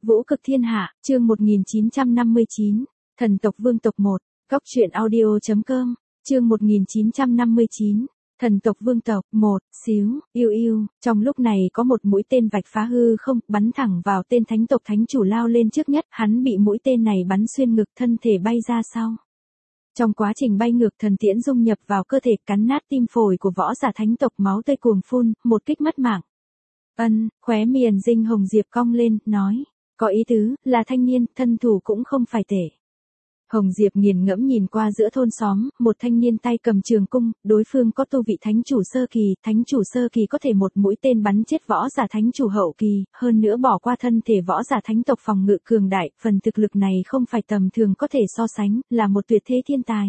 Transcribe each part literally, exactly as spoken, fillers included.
Vũ cực thiên hạ, chương một nghìn chín trăm năm mươi chín, thần tộc vương tộc một, góc truyện audio.com, chương một nghìn chín trăm năm mươi chín, thần tộc vương tộc một, xíu, yêu yêu, trong lúc này có một mũi tên vạch phá hư không, bắn thẳng vào tên thánh tộc thánh chủ lao lên trước nhất, hắn bị mũi tên này bắn xuyên ngực, thân thể bay ra sau. Trong quá trình bay ngược, thần tiễn dung nhập vào cơ thể, cắn nát tim phổi của võ giả thánh tộc, máu tươi cuồng phun, một kích mất mạng. Ân, khóe miệng Dinh Hồng Diệp cong lên, nói, có ý tứ, là thanh niên, thân thủ cũng không phải tệ. Hồng Diệp nghiền ngẫm nhìn qua giữa thôn xóm, một thanh niên tay cầm trường cung, đối phương có tu vị thánh chủ sơ kỳ, thánh chủ sơ kỳ có thể một mũi tên bắn chết võ giả thánh chủ hậu kỳ, hơn nữa bỏ qua thân thể võ giả thánh tộc phòng ngự cường đại, phần thực lực này không phải tầm thường có thể so sánh, là một tuyệt thế thiên tài.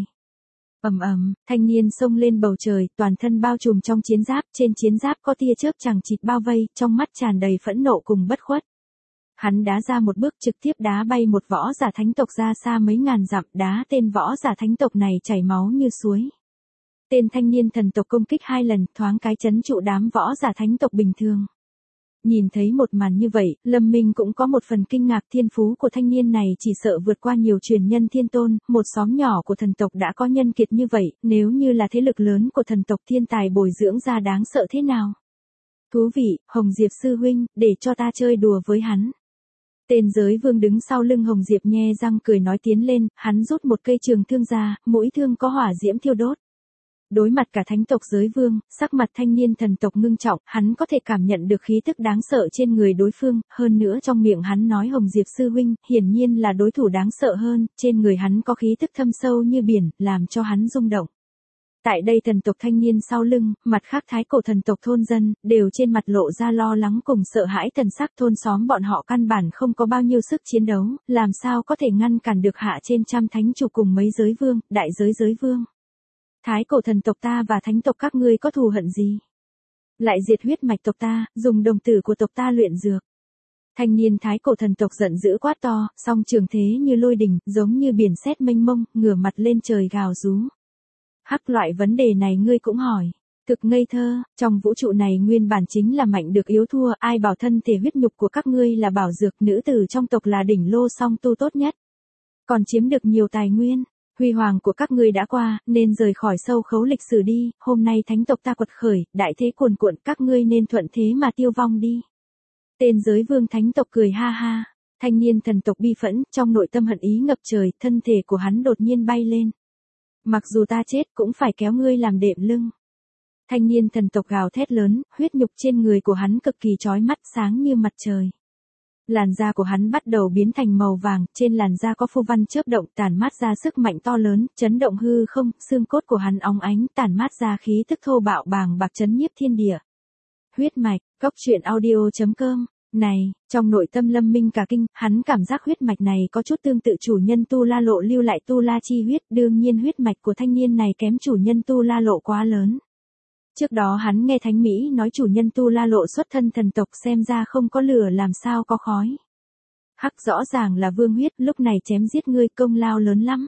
Ầm ầm, thanh niên xông lên bầu trời, toàn thân bao trùm trong chiến giáp, trên chiến giáp có tia chớp chằng chịt bao vây, trong mắt tràn đầy phẫn nộ cùng bất khuất. Hắn đá ra một bước, trực tiếp đá bay một võ giả thánh tộc ra xa mấy ngàn dặm, đá tên võ giả thánh tộc này chảy máu như suối. Tên thanh niên thần tộc công kích hai lần, thoáng cái chấn trụ đám võ giả thánh tộc bình thường. Nhìn thấy một màn như vậy, Lâm Minh cũng có một phần kinh ngạc, thiên phú của thanh niên này chỉ sợ vượt qua nhiều truyền nhân thiên tôn, một xóm nhỏ của thần tộc đã có nhân kiệt như vậy, nếu như là thế lực lớn của thần tộc, thiên tài bồi dưỡng ra đáng sợ thế nào. Thú vị, Hồng Diệp sư huynh, để cho ta chơi đùa với hắn. Tên giới vương đứng sau lưng Hồng Diệp nhe răng cười nói tiến lên, hắn rút một cây trường thương ra, mũi thương có hỏa diễm thiêu đốt. Đối mặt cả thánh tộc giới vương, sắc mặt thanh niên thần tộc ngưng trọng, hắn có thể cảm nhận được khí tức đáng sợ trên người đối phương, hơn nữa trong miệng hắn nói Hồng Diệp sư huynh, hiển nhiên là đối thủ đáng sợ hơn, trên người hắn có khí tức thâm sâu như biển, làm cho hắn rung động. Tại đây thần tộc thanh niên sau lưng, mặt khác thái cổ thần tộc thôn dân, đều trên mặt lộ ra lo lắng cùng sợ hãi, thần sắc thôn xóm bọn họ căn bản không có bao nhiêu sức chiến đấu, làm sao có thể ngăn cản được hạ trên trăm thánh chủ cùng mấy giới vương, đại giới giới vương. Thái cổ thần tộc ta và thánh tộc các ngươi có thù hận gì? Lại diệt huyết mạch tộc ta, dùng đồng tử của tộc ta luyện dược. Thanh niên thái cổ thần tộc giận dữ quát to, song trường thế như lôi đình, giống như biển sét mênh mông, ngửa mặt lên trời gào rú. Hắc, loại vấn đề này ngươi cũng hỏi. Thực ngây thơ, trong vũ trụ này nguyên bản chính là mạnh được yếu thua, ai bảo thân thể huyết nhục của các ngươi là bảo dược, nữ tử trong tộc là đỉnh lô song tu tốt nhất. Còn chiếm được nhiều tài nguyên, huy hoàng của các ngươi đã qua, nên rời khỏi sâu khấu lịch sử đi, hôm nay thánh tộc ta quật khởi, đại thế cuồn cuộn, các ngươi nên thuận thế mà tiêu vong đi. Tên giới vương thánh tộc cười ha ha, thanh niên thần tộc bi phẫn, trong nội tâm hận ý ngập trời, thân thể của hắn đột nhiên bay lên. Mặc dù ta chết cũng phải kéo ngươi làm đệm lưng. Thanh niên thần tộc gào thét lớn, huyết nhục trên người của hắn cực kỳ chói mắt, sáng như mặt trời. Làn da của hắn bắt đầu biến thành màu vàng, trên làn da có phù văn chớp động, tản mát ra sức mạnh to lớn, chấn động hư không, xương cốt của hắn óng ánh, tản mát ra khí tức thô bạo bàng bạc chấn nhiếp thiên địa. Huyết mạch, góc truyện audio.com. Này, trong nội tâm Lâm Minh cả kinh, hắn cảm giác huyết mạch này có chút tương tự chủ nhân Tu La Lộ lưu lại Tu La chi huyết, đương nhiên huyết mạch của thanh niên này kém chủ nhân Tu La Lộ quá lớn. Trước đó hắn nghe Thánh Mỹ nói chủ nhân Tu La Lộ xuất thân thần tộc, xem ra không có lửa làm sao có khói. Hắc, rõ ràng là vương huyết, lúc này chém giết ngươi công lao lớn lắm.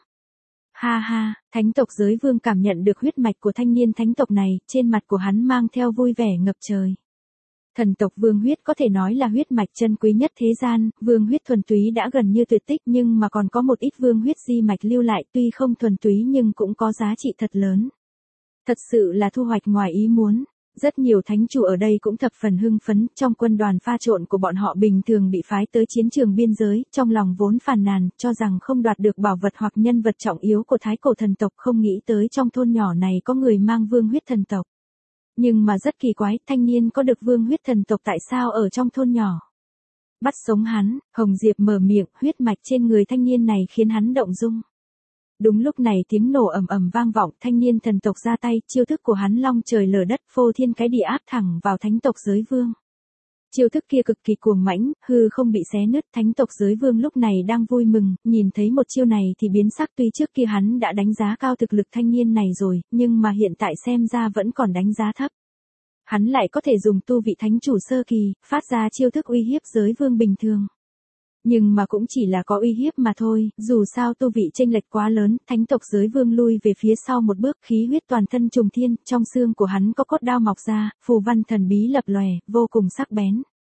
Ha ha, thánh tộc giới vương cảm nhận được huyết mạch của thanh niên thánh tộc này, trên mặt của hắn mang theo vui vẻ ngập trời. Thần tộc vương huyết có thể nói là huyết mạch chân quý nhất thế gian, vương huyết thuần túy đã gần như tuyệt tích nhưng mà còn có một ít vương huyết di mạch lưu lại, tuy không thuần túy nhưng cũng có giá trị thật lớn. Thật sự là thu hoạch ngoài ý muốn. Rất nhiều thánh chủ ở đây cũng thập phần hưng phấn, trong quân đoàn pha trộn của bọn họ bình thường bị phái tới chiến trường biên giới, trong lòng vốn phàn nàn, cho rằng không đoạt được bảo vật hoặc nhân vật trọng yếu của thái cổ thần tộc, không nghĩ tới trong thôn nhỏ này có người mang vương huyết thần tộc. Nhưng mà rất kỳ quái, thanh niên có được vương huyết thần tộc tại sao ở trong thôn nhỏ? Bắt sống hắn, Hồng Diệp mở miệng, huyết mạch trên người thanh niên này khiến hắn động dung. Đúng lúc này tiếng nổ ầm ầm vang vọng, thanh niên thần tộc ra tay, chiêu thức của hắn long trời lở đất, phô thiên cái địa áp thẳng vào thánh tộc giới vương. Chiêu thức kia cực kỳ cuồng mãnh, hư không bị xé nứt, thánh tộc giới vương lúc này đang vui mừng, nhìn thấy một chiêu này thì biến sắc, tuy trước kia hắn đã đánh giá cao thực lực thanh niên này rồi, nhưng mà hiện tại xem ra vẫn còn đánh giá thấp. Hắn lại có thể dùng tu vị thánh chủ sơ kỳ, phát ra chiêu thức uy hiếp giới vương bình thường. Nhưng mà cũng chỉ là có uy hiếp mà thôi, dù sao tu vị chênh lệch quá lớn, thánh tộc giới vương lui về phía sau một bước, khí huyết toàn thân trùng thiên, trong xương của hắn có cốt đao mọc ra, phù văn thần bí lập lòe, vô cùng sắc bén.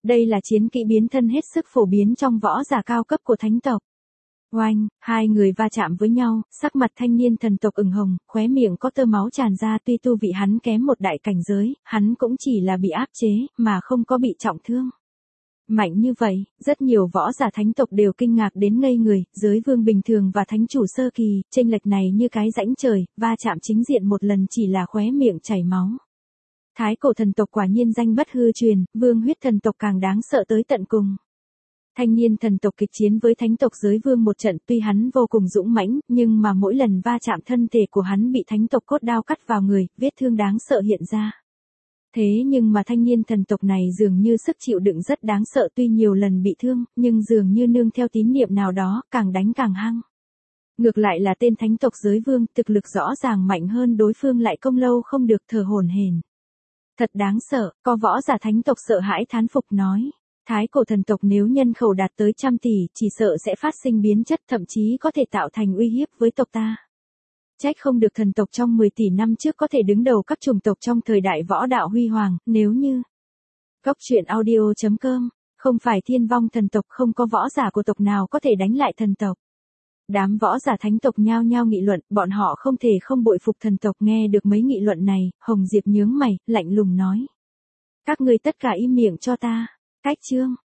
Đây là chiến kỹ biến thân hết sức phổ biến trong võ giả cao cấp của thánh tộc. Oanh, hai người va chạm với nhau, sắc mặt thanh niên thần tộc ửng hồng, khóe miệng có tơ máu tràn ra, tuy tu vị hắn kém một đại cảnh giới, hắn cũng chỉ là bị áp chế, mà không có bị trọng thương. Mạnh như vậy, rất nhiều võ giả thánh tộc đều kinh ngạc đến ngây người, giới vương bình thường và thánh chủ sơ kỳ, chênh lệch này như cái rãnh trời, va chạm chính diện một lần chỉ là khóe miệng chảy máu. Thái cổ thần tộc quả nhiên danh bất hư truyền, vương huyết thần tộc càng đáng sợ tới tận cùng. Thanh niên thần tộc kịch chiến với thánh tộc giới vương một trận, tuy hắn vô cùng dũng mãnh, nhưng mà mỗi lần va chạm thân thể của hắn bị thánh tộc cốt đao cắt vào người, vết thương đáng sợ hiện ra. Thế nhưng mà thanh niên thần tộc này dường như sức chịu đựng rất đáng sợ, tuy nhiều lần bị thương, nhưng dường như nương theo tín niệm nào đó, càng đánh càng hăng. Ngược lại là tên thánh tộc giới vương, thực lực rõ ràng mạnh hơn đối phương lại công lâu không được, thở hổn hển. Thật đáng sợ, có võ giả thánh tộc sợ hãi thán phục nói. Thái cổ thần tộc nếu nhân khẩu đạt tới trăm tỷ, chỉ sợ sẽ phát sinh biến chất, thậm chí có thể tạo thành uy hiếp với tộc ta. Trách không được thần tộc trong mười tỷ năm trước có thể đứng đầu các chủng tộc trong thời đại võ đạo huy hoàng, nếu như Cốc truyện audio chấm com, không phải thiên vong thần tộc, không có võ giả của tộc nào có thể đánh lại thần tộc. Đám võ giả thánh tộc nhao nhao nghị luận, bọn họ không thể không bội phục thần tộc. Nghe được mấy nghị luận này, Hồng Diệp nhướng mày, lạnh lùng nói. Các ngươi tất cả im miệng cho ta. Cách chương